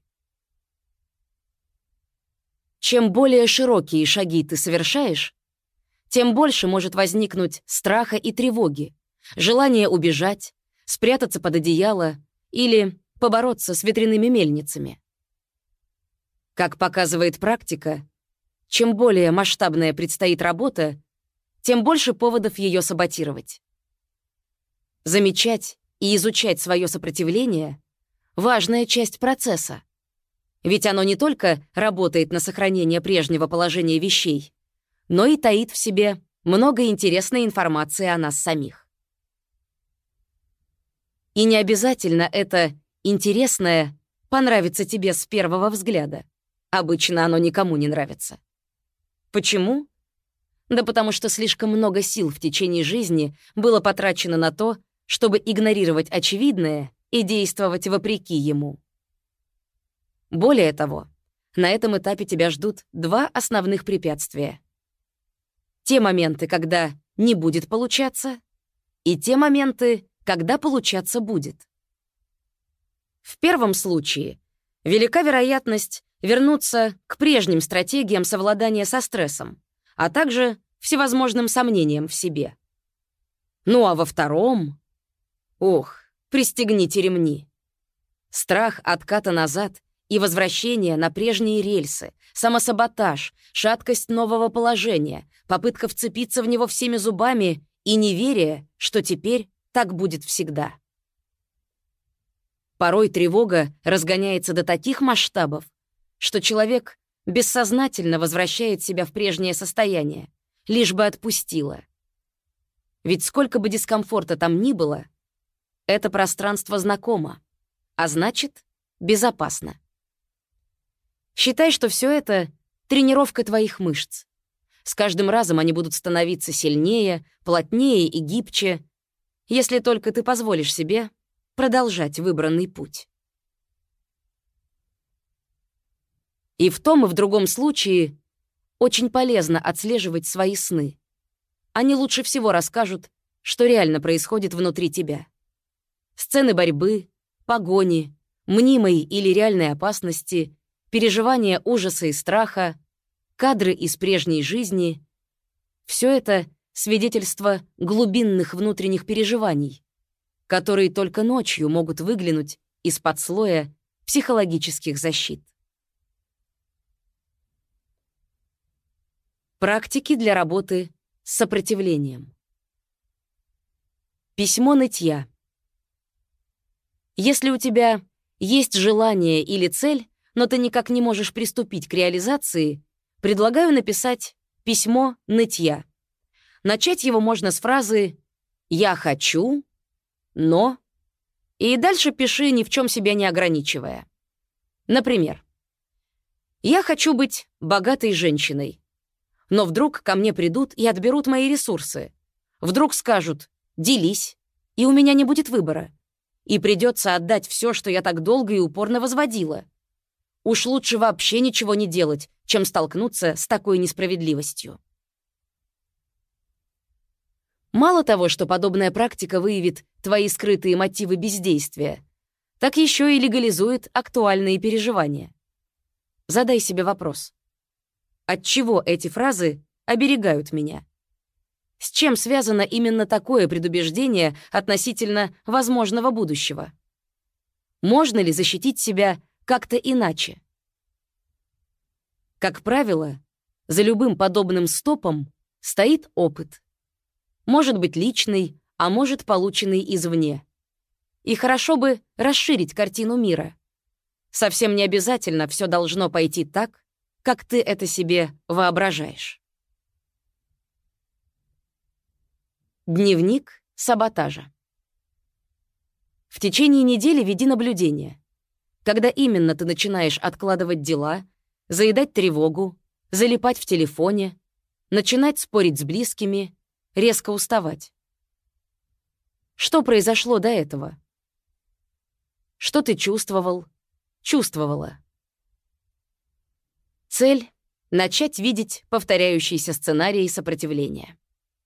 Чем более широкие шаги ты совершаешь, тем больше может возникнуть страха и тревоги, желание убежать, спрятаться под одеяло или побороться с ветряными мельницами. Как показывает практика, чем более масштабная предстоит работа, тем больше поводов ее саботировать. Замечать и изучать свое сопротивление — важная часть процесса, ведь оно не только работает на сохранение прежнего положения вещей, но и таит в себе много интересной информации о нас самих. И не обязательно это интересное понравится тебе с первого взгляда. Обычно оно никому не нравится. Почему? Да потому что слишком много сил в течение жизни было потрачено на то, чтобы игнорировать очевидное и действовать вопреки ему. Более того, на этом этапе тебя ждут два основных препятствия. Те моменты, когда не будет получаться, и те моменты, когда получаться будет. В первом случае велика вероятность вернуться к прежним стратегиям совладания со стрессом, а также всевозможным сомнениям в себе. Ну а во втором... Ох, пристегните ремни. Страх отката назад и возвращение на прежние рельсы, самосаботаж, шаткость нового положения, попытка вцепиться в него всеми зубами и неверие, что теперь так будет всегда. Порой тревога разгоняется до таких масштабов, что человек бессознательно возвращает себя в прежнее состояние, лишь бы отпустило. Ведь сколько бы дискомфорта там ни было, это пространство знакомо, а значит, безопасно. Считай, что все это — тренировка твоих мышц. С каждым разом они будут становиться сильнее, плотнее и гибче, если только ты позволишь себе продолжать выбранный путь. И в том, и в другом случае очень полезно отслеживать свои сны. Они лучше всего расскажут, что реально происходит внутри тебя. Сцены борьбы, погони, мнимой или реальной опасности, переживания ужаса и страха, кадры из прежней жизни — все это свидетельство глубинных внутренних переживаний, которые только ночью могут выглянуть из-под слоя психологических защит. Практики для работы с сопротивлением. Письмо нытья. Если у тебя есть желание или цель, но ты никак не можешь приступить к реализации, предлагаю написать письмо нытья. Начать его можно с фразы «я хочу», «но», и дальше пиши, ни в чем себя не ограничивая. Например, «Я хочу быть богатой женщиной, но вдруг ко мне придут и отберут мои ресурсы. Вдруг скажут «делись», и у меня не будет выбора. И придется отдать все, что я так долго и упорно возводила. Уж лучше вообще ничего не делать, чем столкнуться с такой несправедливостью». Мало того, что подобная практика выявит твои скрытые мотивы бездействия, так еще и легализует актуальные переживания. Задай себе вопрос. Отчего эти фразы оберегают меня? С чем связано именно такое предубеждение относительно возможного будущего? Можно ли защитить себя как-то иначе? Как правило, за любым подобным стопом стоит опыт. Может быть личный, а может полученный извне. И хорошо бы расширить картину мира. Совсем не обязательно все должно пойти так, как ты это себе воображаешь. Дневник саботажа. В течение недели веди наблюдение. Когда именно ты начинаешь откладывать дела, заедать тревогу, залипать в телефоне, начинать спорить с близкими, резко уставать. Что произошло до этого? Что ты чувствовал, чувствовала? Цель — начать видеть повторяющиеся сценарии сопротивления.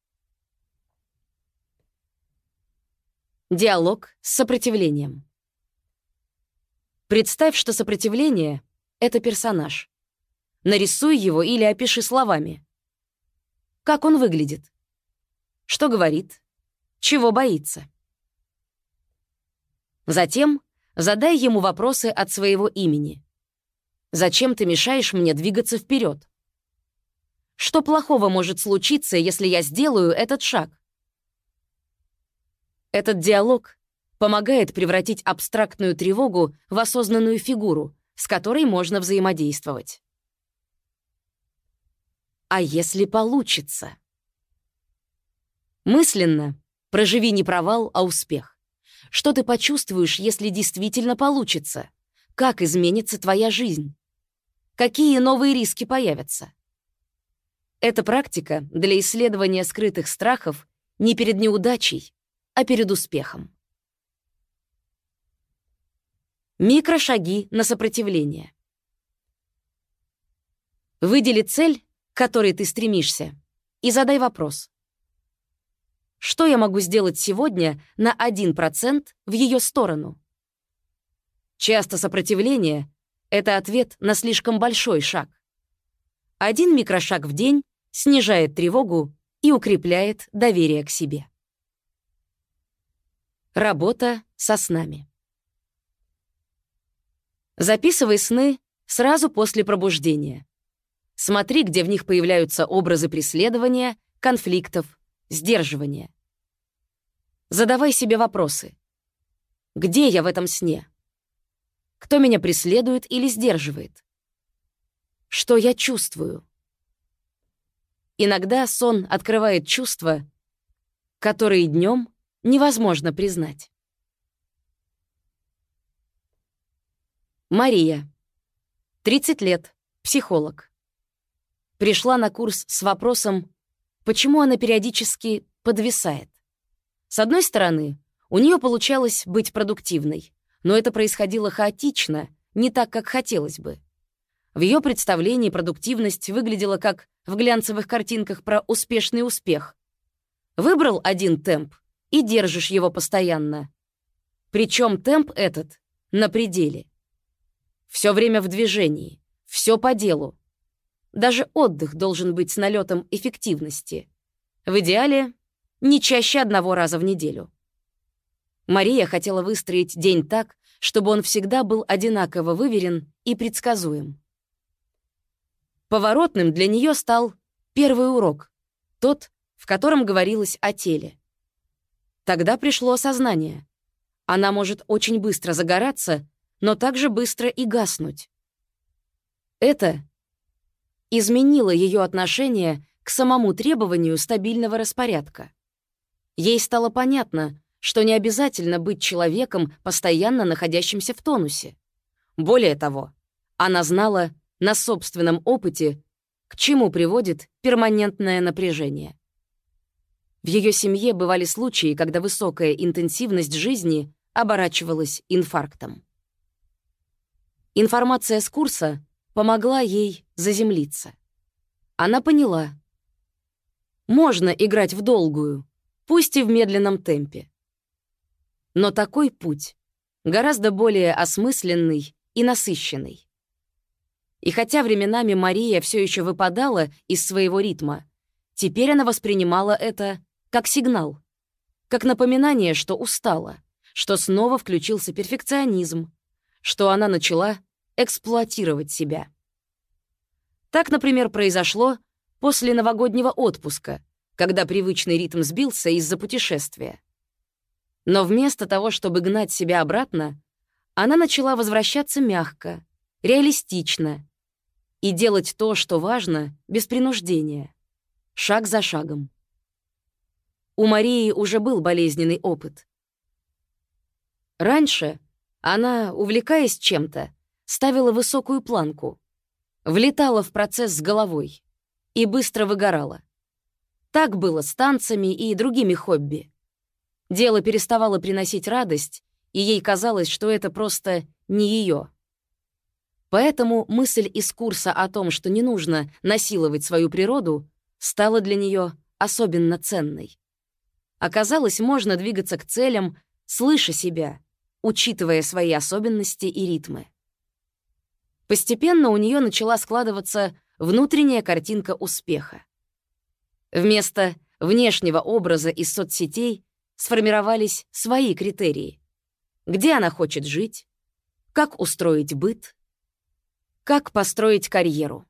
Диалог с сопротивлением. Представь, что сопротивление — это персонаж. Нарисуй его или опиши словами. Как он выглядит? Что говорит? Чего боится? Затем задай ему вопросы от своего имени. Зачем ты мешаешь мне двигаться вперед? Что плохого может случиться, если я сделаю этот шаг? Этот диалог помогает превратить абстрактную тревогу в осознанную фигуру, с которой можно взаимодействовать. А если получится? Мысленно проживи не провал, а успех. Что ты почувствуешь, если действительно получится? Как изменится твоя жизнь? Какие новые риски появятся? Эта практика для исследования скрытых страхов не перед неудачей, а перед успехом. Микрошаги на сопротивление. Выдели цель, к которой ты стремишься, и задай вопрос. Что я могу сделать сегодня на 1% в ее сторону? Часто сопротивление — это ответ на слишком большой шаг. 1 микрошаг в день снижает тревогу и укрепляет доверие к себе. Работа со снами. Записывай сны сразу после пробуждения. Смотри, где в них появляются образы преследования, конфликтов, сдерживания. Задавай себе вопросы. Где я в этом сне? Кто меня преследует или сдерживает? Что я чувствую? Иногда сон открывает чувства, которые днем невозможно признать. Мария, 30 лет, психолог. Пришла на курс с вопросом, почему она периодически подвисает. С одной стороны, у нее получалось быть продуктивной, но это происходило хаотично, не так, как хотелось бы. В ее представлении продуктивность выглядела как в глянцевых картинках про успешный успех. Выбрал один темп и держишь его постоянно. Причем темп этот на пределе. Все время в движении, все по делу. Даже отдых должен быть с налетом эффективности. В идеале не чаще 1 раза в неделю. Мария хотела выстроить день так, чтобы он всегда был одинаково выверен и предсказуем. Поворотным для нее стал первый урок, тот, в котором говорилось о теле. Тогда пришло осознание. Она может очень быстро загораться, но также быстро и гаснуть. Это изменило ее отношение к самому требованию стабильного распорядка. Ей стало понятно, что не обязательно быть человеком, постоянно находящимся в тонусе. Более того, она знала на собственном опыте, к чему приводит перманентное напряжение. В ее семье бывали случаи, когда высокая интенсивность жизни оборачивалась инфарктом. Информация с курса помогла ей заземлиться. Она поняла. Можно играть в долгую, пусть и в медленном темпе. Но такой путь гораздо более осмысленный и насыщенный. И хотя временами Мария все еще выпадала из своего ритма, теперь она воспринимала это как сигнал, как напоминание, что устала, что снова включился перфекционизм, что она начала эксплуатировать себя. Так, например, произошло, после новогоднего отпуска, когда привычный ритм сбился из-за путешествия. Но вместо того, чтобы гнать себя обратно, она начала возвращаться мягко, реалистично и делать то, что важно, без принуждения, шаг за шагом. У Марии уже был болезненный опыт. Раньше она, увлекаясь чем-то, ставила высокую планку, влетала в процесс с головой и быстро выгорала. Так было с танцами и другими хобби. Дело переставало приносить радость, и ей казалось, что это просто не ее. Поэтому мысль из курса о том, что не нужно насиловать свою природу, стала для нее особенно ценной. Оказалось, можно двигаться к целям, слыша себя, учитывая свои особенности и ритмы. Постепенно у нее начала складываться внутренняя картинка успеха. Вместо внешнего образа из соцсетей сформировались свои критерии. Где она хочет жить, как устроить быт, как построить карьеру.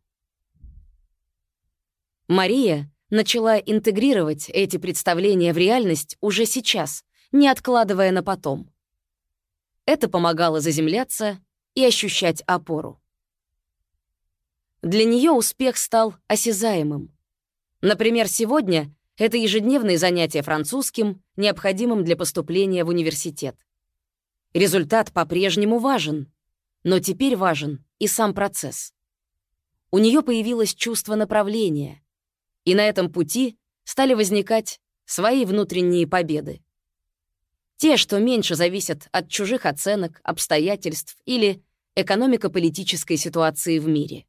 Мария начала интегрировать эти представления в реальность уже сейчас, не откладывая на потом. Это помогало заземляться и ощущать опору. Для нее успех стал осязаемым. Например, сегодня это ежедневные занятия французским, необходимым для поступления в университет. Результат по-прежнему важен, но теперь важен и сам процесс. У нее появилось чувство направления, и на этом пути стали возникать свои внутренние победы. Те, что меньше зависят от чужих оценок, обстоятельств или экономико-политической ситуации в мире.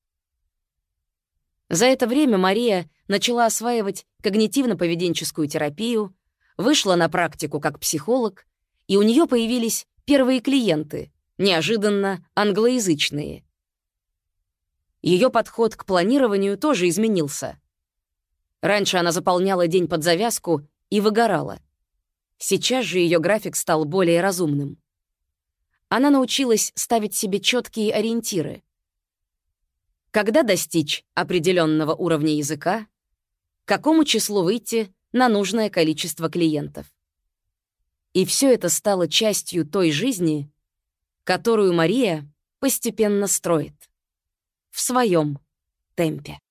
За это время Мария начала осваивать когнитивно-поведенческую терапию, вышла на практику как психолог, и у нее появились первые клиенты, неожиданно англоязычные. Ее подход к планированию тоже изменился. Раньше она заполняла день под завязку и выгорала. Сейчас же ее график стал более разумным. Она научилась ставить себе четкие ориентиры. Когда достичь определенного уровня языка, к какому числу выйти на нужное количество клиентов. И все это стало частью той жизни, которую Мария постепенно строит в своем темпе.